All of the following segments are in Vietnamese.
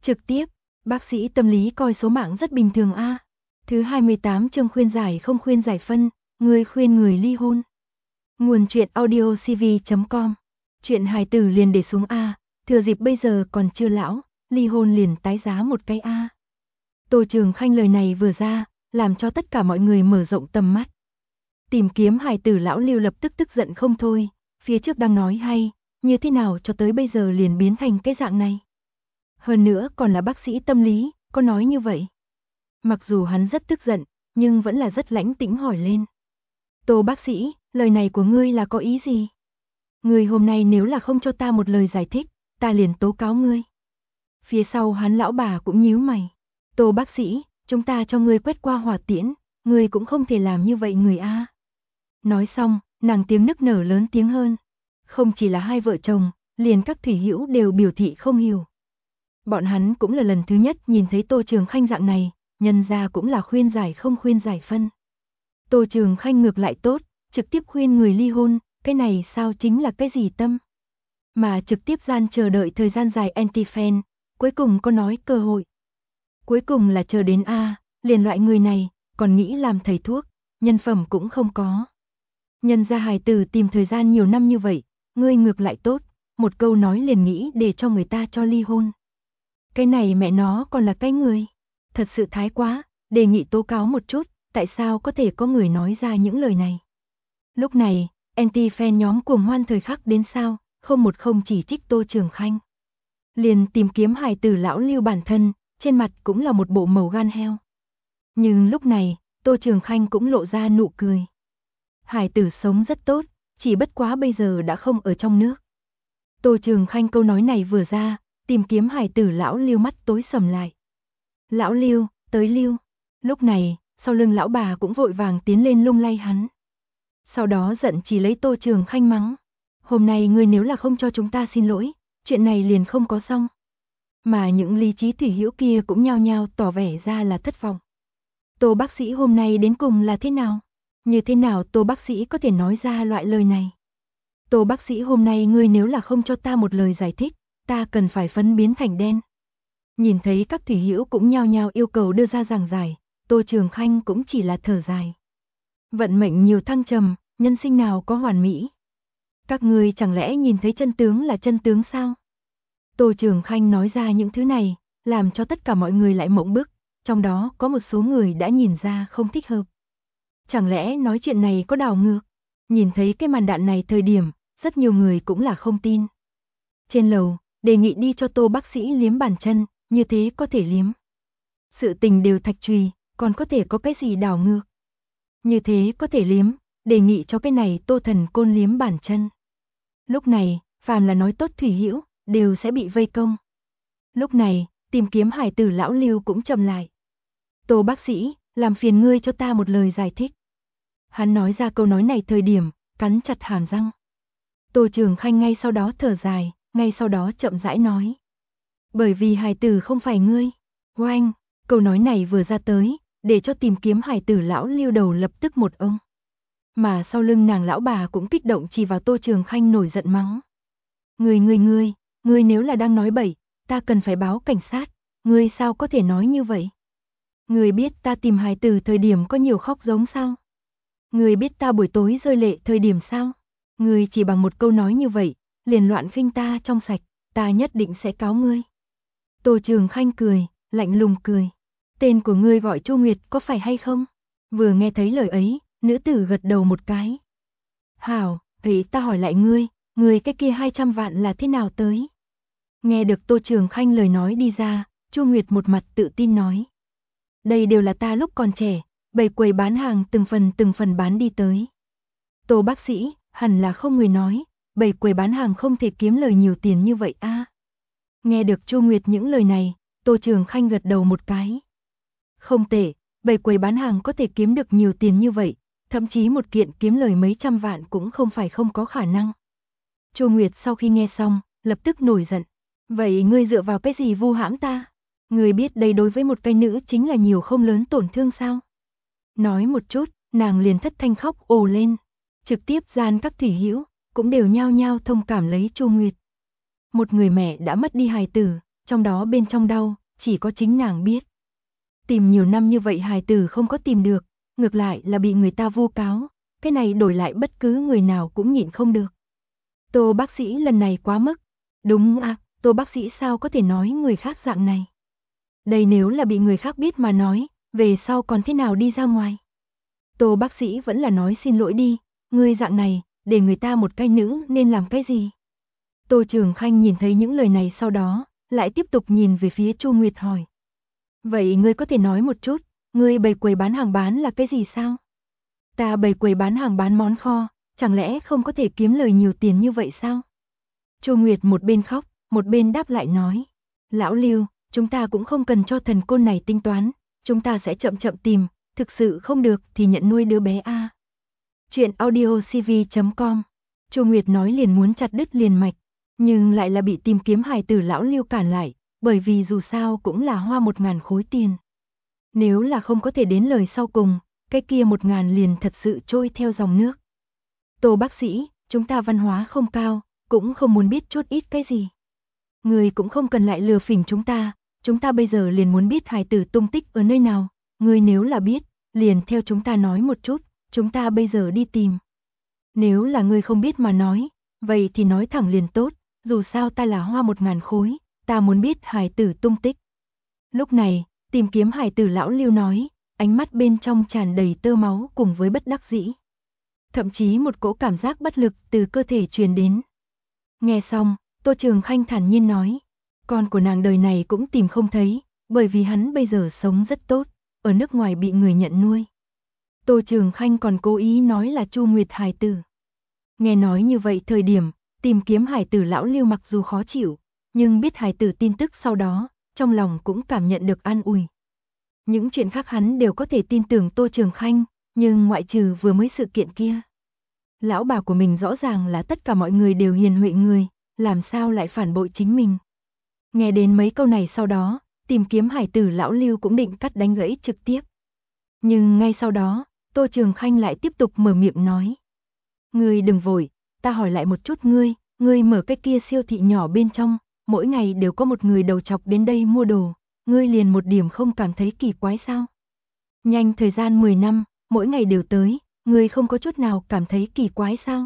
Trực tiếp, bác sĩ tâm lý coi số mạng rất bình thường a. Thứ 28 chương khuyên giải không khuyên giải phân, người khuyên người ly hôn. Nguồn truyện audio cv.com. Chuyện hài tử liền để xuống a, thừa dịp bây giờ còn chưa lão, ly hôn liền tái giá một cái a. Tô Trường Khanh lời này vừa ra, làm cho tất cả mọi người mở rộng tầm mắt. Tìm kiếm hài tử lão Lưu lập tức tức giận không thôi, phía trước đang nói hay, như thế nào cho tới bây giờ liền biến thành cái dạng này. Hơn nữa còn là bác sĩ tâm lý, có nói như vậy. Mặc dù hắn rất tức giận, nhưng vẫn là rất lãnh tĩnh hỏi lên. Tô bác sĩ, lời này của ngươi là có ý gì? Ngươi hôm nay nếu là không cho ta một lời giải thích, ta liền tố cáo ngươi. Phía sau hắn lão bà cũng nhíu mày. Tô bác sĩ, chúng ta cho ngươi quét qua hỏa tiễn, ngươi cũng không thể làm như vậy người a. Nói xong, nàng tiếng nức nở lớn tiếng hơn. Không chỉ là hai vợ chồng, liền các thủy hữu đều biểu thị không hiểu. Bọn hắn cũng là lần thứ nhất nhìn thấy Tô Trường Khanh dạng này, nhân ra cũng là khuyên giải không khuyên giải phân. Tô Trường Khanh ngược lại tốt, trực tiếp khuyên người ly hôn, cái này sao chính là cái gì tâm. Mà trực tiếp gian chờ đợi thời gian dài anti-fan, cuối cùng có nói cơ hội. Cuối cùng là chờ đến A, liền loại người này, còn nghĩ làm thầy thuốc, nhân phẩm cũng không có. Nhân gia hài tử tìm thời gian nhiều năm như vậy, ngươi ngược lại tốt, một câu nói liền nghĩ để cho người ta cho ly hôn. Cái này mẹ nó còn là cái người. Thật sự thái quá, đề nghị tố cáo một chút, tại sao có thể có người nói ra những lời này. Lúc này, anti-fan nhóm cuồng hoan thời khắc đến sao, không một không chỉ trích Tô Trường Khanh. Liền tìm kiếm hài tử lão Lưu bản thân, trên mặt cũng là một bộ màu gan heo. Nhưng lúc này, Tô Trường Khanh cũng lộ ra nụ cười. Hài tử sống rất tốt, chỉ bất quá bây giờ đã không ở trong nước. Tô Trường Khanh câu nói này vừa ra, tìm kiếm hài tử lão Lưu mắt tối sầm lại. Lão Lưu, tới Lưu. Lúc này, sau lưng lão bà cũng vội vàng tiến lên lung lay hắn. Sau đó giận chỉ lấy Tô Trường Khanh mắng. Hôm nay ngươi nếu là không cho chúng ta xin lỗi, chuyện này liền không có xong. Mà những lý trí thủy hữu kia cũng nhao nhao tỏ vẻ ra là thất vọng. Tô bác sĩ hôm nay đến cùng là thế nào? Như thế nào Tô bác sĩ có thể nói ra loại lời này? Tô bác sĩ hôm nay ngươi nếu là không cho ta một lời giải thích, ta cần phải phấn biến thành đen. Nhìn thấy các thủy hữu cũng nhao nhao yêu cầu đưa ra giảng giải, Tô Trường Khanh cũng chỉ là thở dài. Vận mệnh nhiều thăng trầm, nhân sinh nào có hoàn mỹ. Các ngươi chẳng lẽ nhìn thấy chân tướng là chân tướng sao? Tô Trường Khanh nói ra những thứ này, làm cho tất cả mọi người lại mộng bức, trong đó có một số người đã nhìn ra không thích hợp. Chẳng lẽ nói chuyện này có đảo ngược? Nhìn thấy cái màn đạn này thời điểm, rất nhiều người cũng là không tin. Trên lầu, đề nghị đi cho Tô bác sĩ liếm bàn chân, như thế có thể liếm. Sự tình đều thạch trùy, còn có thể có cái gì đảo ngược. Như thế có thể liếm, đề nghị cho cái này Tô Thần Côn liếm bàn chân. Lúc này, phàm là nói tốt thủy hữu, đều sẽ bị vây công. Lúc này, tìm kiếm hài tử lão Lưu cũng trầm lại. Tô bác sĩ, làm phiền ngươi cho ta một lời giải thích. Hắn nói ra câu nói này thời điểm, cắn chặt hàm răng. Tô Trường Khanh ngay sau đó thở dài, ngay sau đó chậm rãi nói. Bởi vì hài tử không phải ngươi. Oanh, câu nói này vừa ra tới, để cho tìm kiếm hài tử lão Lưu đầu lập tức một ông. Mà sau lưng nàng lão bà cũng kích động chỉ vào Tô Trường Khanh nổi giận mắng. Ngươi nếu là đang nói bậy, ta cần phải báo cảnh sát, ngươi sao có thể nói như vậy? Ngươi biết ta tìm hài tử thời điểm có nhiều khóc giống sao? Ngươi biết ta buổi tối rơi lệ thời điểm sao? Ngươi chỉ bằng một câu nói như vậy, liền loạn khinh ta trong sạch, ta nhất định sẽ cáo ngươi. Tô Trường Khanh cười, lạnh lùng cười. Tên của ngươi gọi Chu Nguyệt có phải hay không? Vừa nghe thấy lời ấy, nữ tử gật đầu một cái. Hảo, vậy ta hỏi lại ngươi cái kia 200 vạn là thế nào tới? Nghe được Tô Trường Khanh lời nói đi ra, Chu Nguyệt một mặt tự tin nói. Đây đều là ta lúc còn trẻ, bày quầy bán hàng từng phần bán đi tới. Tô bác sĩ, hẳn là không người nói, bày quầy bán hàng không thể kiếm lời nhiều tiền như vậy a. Nghe được Chu Nguyệt những lời này, Tô Trường Khanh gật đầu một cái. Không tệ, bày quầy bán hàng có thể kiếm được nhiều tiền như vậy, thậm chí một kiện kiếm lời mấy trăm vạn cũng không phải không có khả năng. Chu Nguyệt sau khi nghe xong, lập tức nổi giận. Vậy ngươi dựa vào cái gì vu hãm ta? Ngươi biết đây đối với một cái nữ chính là nhiều không lớn tổn thương sao? Nói một chút, nàng liền thất thanh khóc ồ lên. Trực tiếp gian các thủy hữu cũng đều nhao nhao thông cảm lấy Chu Nguyệt. Một người mẹ đã mất đi hài tử, trong đó bên trong đau, chỉ có chính nàng biết. Tìm nhiều năm như vậy hài tử không có tìm được, ngược lại là bị người ta vu cáo, cái này đổi lại bất cứ người nào cũng nhịn không được. Tô bác sĩ lần này quá mức. Đúng à, Tô bác sĩ sao có thể nói người khác dạng này. Đây nếu là bị người khác biết mà nói, về sau còn thế nào đi ra ngoài. Tô bác sĩ vẫn là nói xin lỗi đi, ngươi dạng này, để người ta một cái nữ nên làm cái gì. Tô Trường Khanh nhìn thấy những lời này sau đó, lại tiếp tục nhìn về phía Chu Nguyệt hỏi. Vậy ngươi có thể nói một chút, ngươi bày quầy bán hàng bán là cái gì sao? Ta bày quầy bán hàng bán món kho, chẳng lẽ không có thể kiếm lời nhiều tiền như vậy sao? Chu Nguyệt một bên khóc, một bên đáp lại nói. Lão Lưu, chúng ta cũng không cần cho thần côn này tính toán, chúng ta sẽ chậm chậm tìm, thực sự không được thì nhận nuôi đứa bé a. Chuyện audiocv.com. Chu Nguyệt nói liền muốn chặt đứt liền mạch, nhưng lại là bị tìm kiếm hài tử lão Lưu cản lại, bởi vì dù sao cũng là hoa 1.000 khối tiền. Nếu là không có thể đến lời sau cùng, cái kia 1.000 liền thật sự trôi theo dòng nước. Tô bác sĩ, chúng ta văn hóa không cao, cũng không muốn biết chút ít cái gì. Người cũng không cần lại lừa phỉnh chúng ta bây giờ liền muốn biết hài tử tung tích ở nơi nào, người nếu là biết, liền theo chúng ta nói một chút, chúng ta bây giờ đi tìm. Nếu là người không biết mà nói, vậy thì nói thẳng liền tốt, dù sao ta là hoa 1.000 khối, ta muốn biết hài tử tung tích. Lúc này, tìm kiếm hài tử lão Lưu nói, ánh mắt bên trong tràn đầy tơ máu cùng với bất đắc dĩ. Thậm chí một cỗ cảm giác bất lực từ cơ thể truyền đến. Nghe xong, Tô Trường Khanh thản nhiên nói, con của nàng đời này cũng tìm không thấy, bởi vì hắn bây giờ sống rất tốt, ở nước ngoài bị người nhận nuôi. Tô Trường Khanh còn cố ý nói là Chu Nguyệt hài tử. Nghe nói như vậy thời điểm, tìm kiếm hài tử lão Lưu mặc dù khó chịu, nhưng biết hài tử tin tức sau đó, trong lòng cũng cảm nhận được an ủi. Những chuyện khác hắn đều có thể tin tưởng Tô Trường Khanh, nhưng ngoại trừ vừa mới sự kiện kia. Lão bà của mình rõ ràng là tất cả mọi người đều hiền huệ người, làm sao lại phản bội chính mình. Nghe đến mấy câu này sau đó, tìm kiếm hài tử lão Lưu cũng định cắt đánh gãy trực tiếp. Nhưng ngay sau đó, Tô Trường Khanh lại tiếp tục mở miệng nói. Ngươi đừng vội, ta hỏi lại một chút ngươi mở cái kia siêu thị nhỏ bên trong, mỗi ngày đều có một người đầu chọc đến đây mua đồ, ngươi liền một điểm không cảm thấy kỳ quái sao? Nhanh thời gian 10 năm, mỗi ngày đều tới, ngươi không có chút nào cảm thấy kỳ quái sao?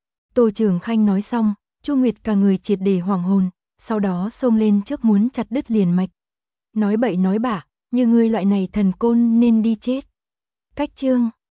Tô Trường Khanh nói xong, Chu Nguyệt cả người triệt để hoàng hồn, sau đó xông lên trước muốn chặt đứt liền mạch. Nói bậy nói bạ, như ngươi loại này thần côn nên đi chết. Cách chương